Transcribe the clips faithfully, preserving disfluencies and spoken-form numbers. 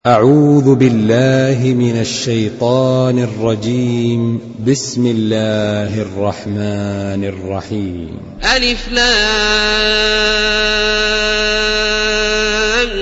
أعوذ بالله من الشيطان الرجيم. بسم الله الرحمن الرحيم. ألف لام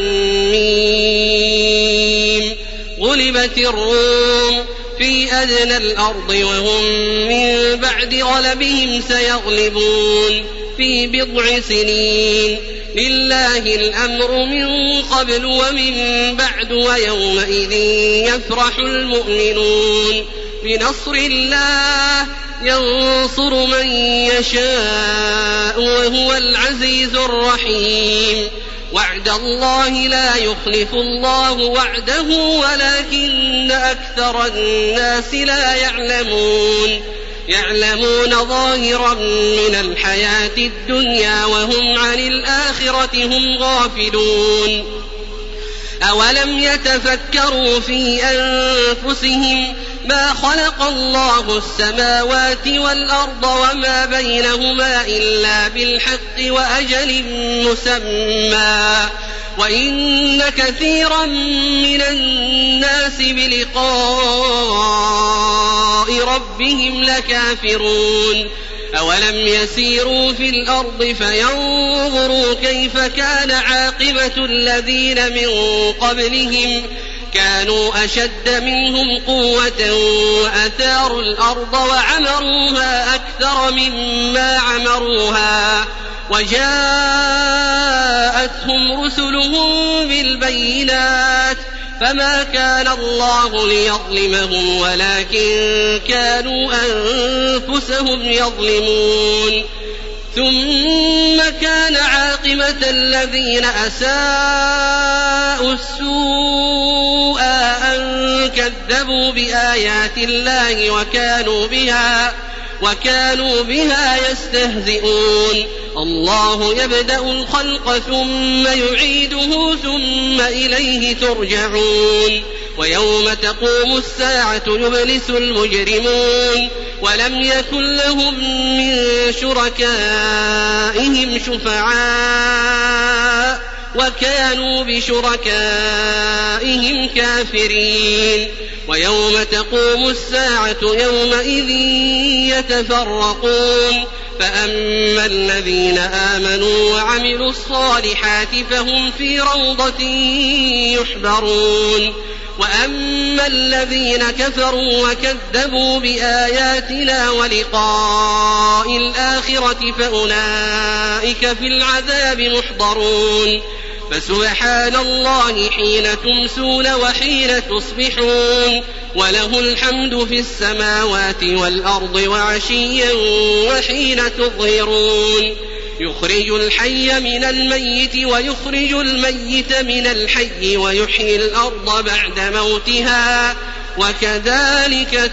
ميم. غلبت الروم في أدنى الأرض وهم من بعد غلبهم سيغلبون في بضع سنين. لله الأمر من قبل ومن بعد ويومئذ يفرح المؤمنون بنصر الله ينصر من يشاء وهو العزيز الرحيم. وعد الله لا يخلف الله وعده ولكن أكثر الناس لا يعلمون يعلمون ظاهرا من الحياة الدنيا وهم عن الآخرة هم غافلون. أولم يتفكروا في أنفسهم ما خلق الله السماوات والأرض وما بينهما إلا بالحق وأجل مسمى وإن كثيرا من الناس بلقاء ربهم لكافرون. أولم يسيروا في الأرض فينظروا كيف كان عاقبة الذين من قبلهم كانوا أشد منهم قوة وأثاروا الأرض وعمروها أكثر مما عمروها وجاءتهم رسلهم بالبينات فما كان الله ليظلمهم ولكن كانوا أنفسهم يظلمون. ثم كان عاقبة الذين أساءوا السوء أن كذبوا بآيات الله وكانوا بها وكانوا بها يستهزئون. الله يبدأ الخلق ثم يعيده ثم إليه ترجعون. ويوم تقوم الساعة يبلس المجرمون ولم يكن لهم من شركائهم شفعاء وكانوا بشركائهم كافرين. ويوم تقوم الساعة يومئذ يتفرقون فأما الذين آمنوا وعملوا الصالحات فهم في روضة يحبرون وأما الذين كفروا وكذبوا بآياتنا ولقاء الآخرة فأولئك في العذاب محضرون. فسبحان الله حين تمسون وحين تصبحون وله الحمد في السماوات والأرض وعشيا وحين تظهرون. يخرج الحي من الميت ويخرج الميت من الحي ويحيي الأرض بعد موتها وكذلك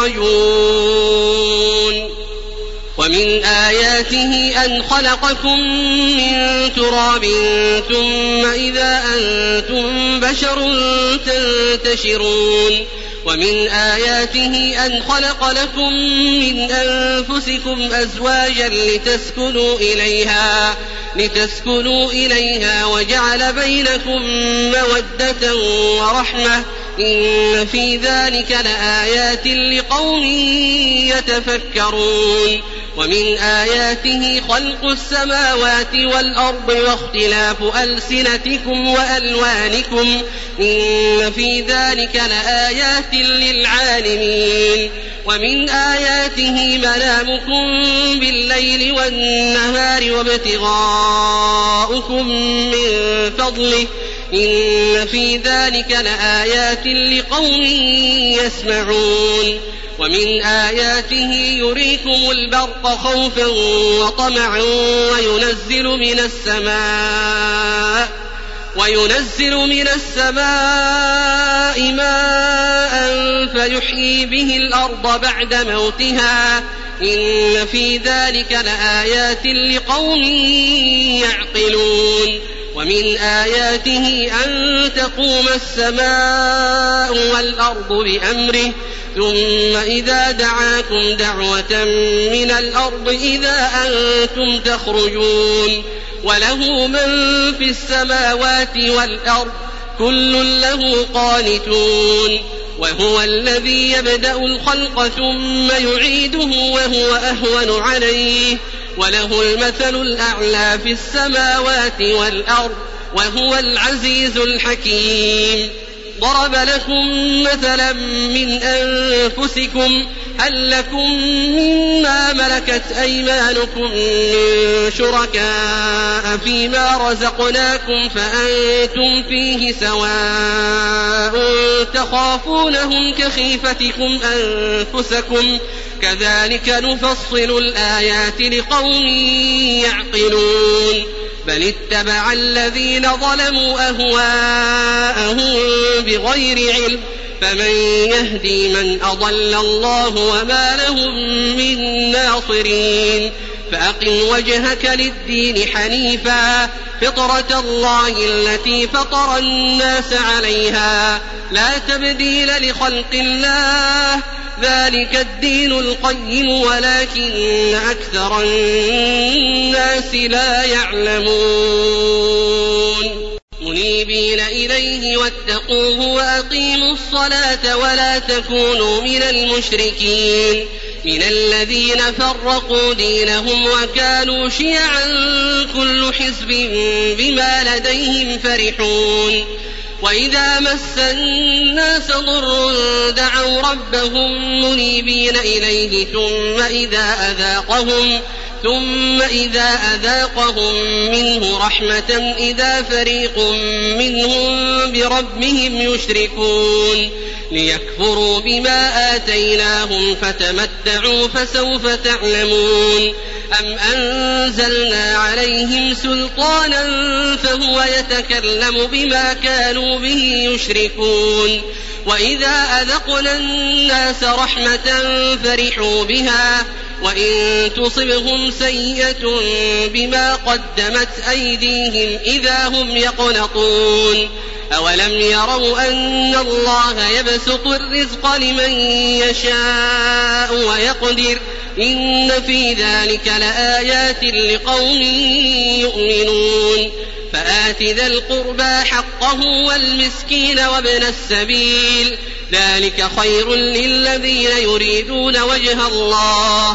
تخرجون. ومن آياته أن خلقكم من تراب ثم إذا أنتم بشر تنتشرون. ومن آياته أن خلق لكم من أنفسكم أزواجا لتسكنوا إليها لتسكنوا إليها وجعل بينكم مودة ورحمة إن في ذلك لآيات لقوم يتفكرون. ومن آياته خلق السماوات والأرض واختلاف ألسنتكم وألوانكم إن في ذلك لآيات للعالمين. ومن آياته منامكم بالليل والنهار وابتغاؤكم من فضله إن في ذلك لآيات لقوم يسمعون. ومن آياته يريكم البرق خوفا وطمعا وينزل من السماء وينزل من السماء ماء فيحيي به الأرض بعد موتها إن في ذلك لآيات لقوم يعقلون. ومن آياته أن تقوم السماء والأرض بأمره ثم إذا دعاكم دعوة من الأرض إذا أنتم تخرجون. وله من في السماوات والأرض كل له قانتون وهو الذي يبدأ الخلق ثم يعيده وهو أهون عليه وله المثل الأعلى في السماوات والأرض وهو العزيز الحكيم ضرب لكم مثلا من أنفسكم هل لكم مما ملكت أيمانكم من شركاء فيما رزقناكم فأنتم فيه سواء تخافونهم كخيفتكم أنفسكم كذلك نفصل الآيات لقوم يعقلون بل اتبع الذين ظلموا أهواءهم بغير علم فمن يهدي من أضل الله وما لهم من ناصرين فأقم وجهك للدين حنيفا فطرة الله التي فطر الناس عليها لا تبديل لخلق الله ذلك الدين القيم ولكن أكثر الناس لا يعلمون منيبين إليه واتقوه وأقيموا الصلاة ولا تكونوا من المشركين من الذين فرقوا دينهم وكانوا شيعا كل حزب بما لديهم فرحون وإذا مس الناس ضر دعوا ربهم منيبين إليه ثم إذا أذاقهم ثم إذا أذاقهم منه رحمة إذا فريق منهم بربهم يشركون ليكفروا بما آتيناهم فتمتعوا فسوف تعلمون أم أنزلنا عليهم سلطانا فهو يتكلم بما كانوا به يشركون وإذا أذقنا الناس رحمة فرحوا بها وإن تصبهم سيئة بما قدمت أيديهم إذا هم يقنطون أولم يروا أن الله يبسط الرزق لمن يشاء ويقدر إن في ذلك لآيات لقوم يؤمنون فآت ذا القربى حقه والمسكين وابن السبيل ذلك خير للذين يريدون وجه الله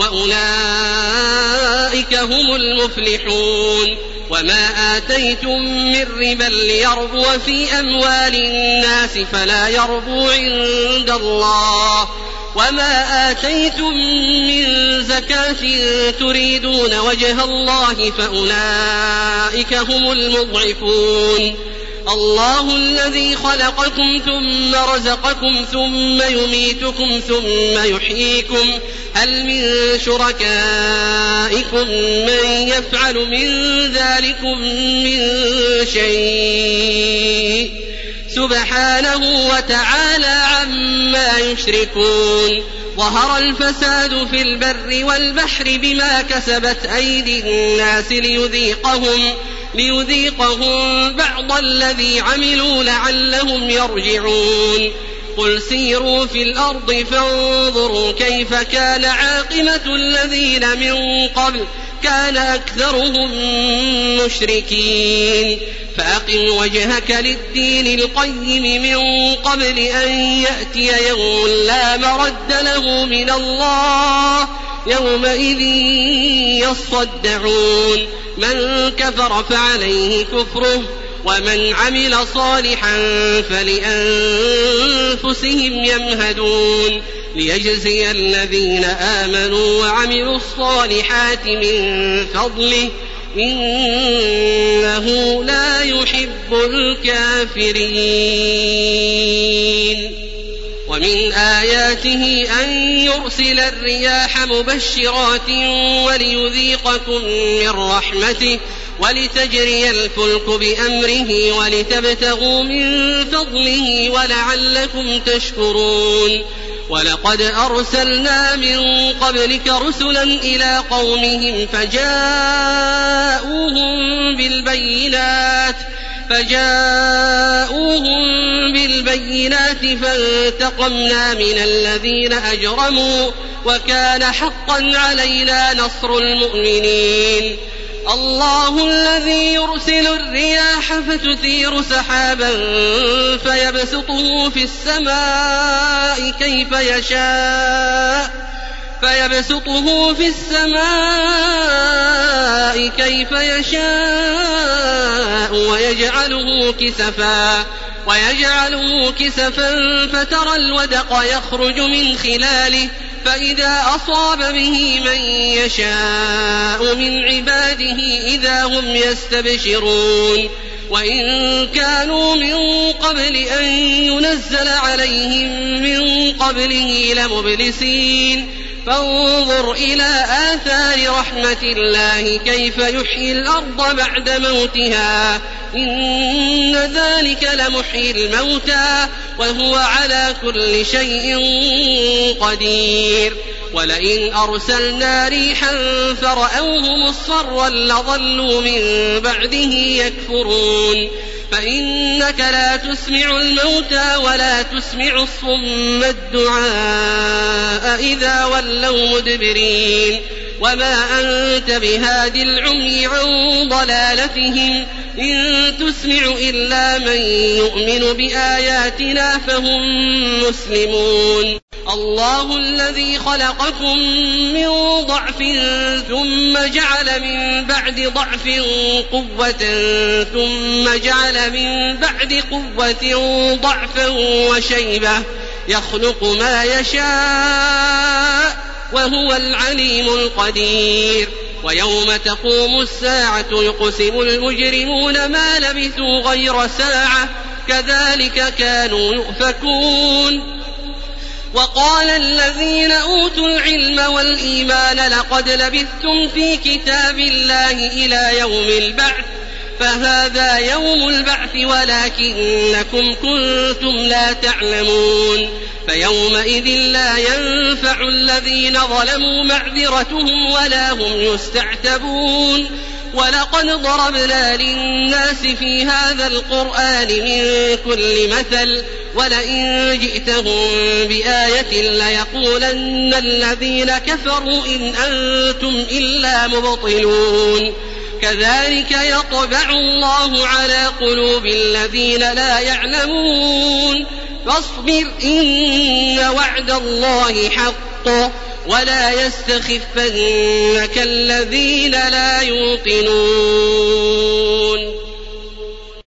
وأولئك هم المفلحون وما آتيتم من ربا ليربو في أموال الناس فلا يربو عند الله وما آتيتم من زكاة تريدون وجه الله فأولئك هم المضعفون الله الذي خلقكم ثم رزقكم ثم يميتكم ثم يحييكم هل من شركائكم من يفعل من ذلكم من شيء سبحانه وتعالى عما يشركون ظهر الفساد في البر والبحر بما كسبت أيدي الناس ليذيقهم ليذيقهم بعض الذي عملوا لعلهم يرجعون قل سيروا في الأرض فانظروا كيف كان عاقبة الذين من قبل كان أكثرهم مشركين فأقم وجهك للدين القيم من قبل أن يأتي يوم لا مرد له من الله يومئذ يصدعون من كفر فعليه كفره ومن عمل صالحا فلأنفسهم يمهدون ليجزي الذين آمنوا وعملوا الصالحات من فضله إنه لا يحب الكافرين ومن آياته أن يرسل الرياح مبشرات وليذيقكم من رحمته ولتجري الفلك بأمره ولتبتغوا من فضله ولعلكم تشكرون ولقد أرسلنا من قبلك رسلا إلى قومهم فجاءوهم بالبينات فجاءوهم بالبينات فانتقمنا من الذين أجرموا وكان حقا علينا نصر المؤمنين الله الذي يرسل الرياح فتثير سحابا فيبسطه في السماء كيف يشاء فيبسطه في السماء كيف يشاء ويجعله كسفا ويجعله كسفا فترى الودق يخرج من خلاله فإذا أصاب به من يشاء من عباده إذا هم يستبشرون وإن كانوا من قبل أن ينزل عليهم من قبله لمبلسين فانظر إلى آثار رحمة الله كيف يحيي الأرض بعد موتها إن ذلك لمحيي الموتى وهو على كل شيء قدير ولئن أرسلنا ريحا فرأوه مصفرا لظلوا من بعده يكفرون فإنك لا تسمع الموتى ولا تسمع الصم الدعاء إذا ولوا مدبرين وما أنت بهاد العمي عن ضلالتهم إن تسمع إلا من يؤمن بآياتنا فهم مسلمون الله الذي خلقكم من ضعف ثم جعل من بعد ضعف قوة ثم جعل من بعد قوة ضعفا وشيبة يخلق ما يشاء وهو العليم القدير ويوم تقوم الساعة يقسم المجرمون ما لبثوا غير ساعة كذلك كانوا يؤفكون وقال الذين أوتوا العلم والإيمان لقد لبثتم في كتاب الله إلى يوم البعث فهذا يوم البعث ولكنكم كنتم لا تعلمون فيومئذ لا ينفع الذين ظلموا معذرتهم ولا هم يستعتبون ولقد ضربنا للناس في هذا القرآن من كل مثل ولئن جئتهم بآية ليقولن الذين كفروا إن أنتم إلا مبطلون كذلك يطبع الله على قلوب الذين لا يعلمون فاصبر إن وعد الله حق ولا يستخفنك الذين لا يوقنون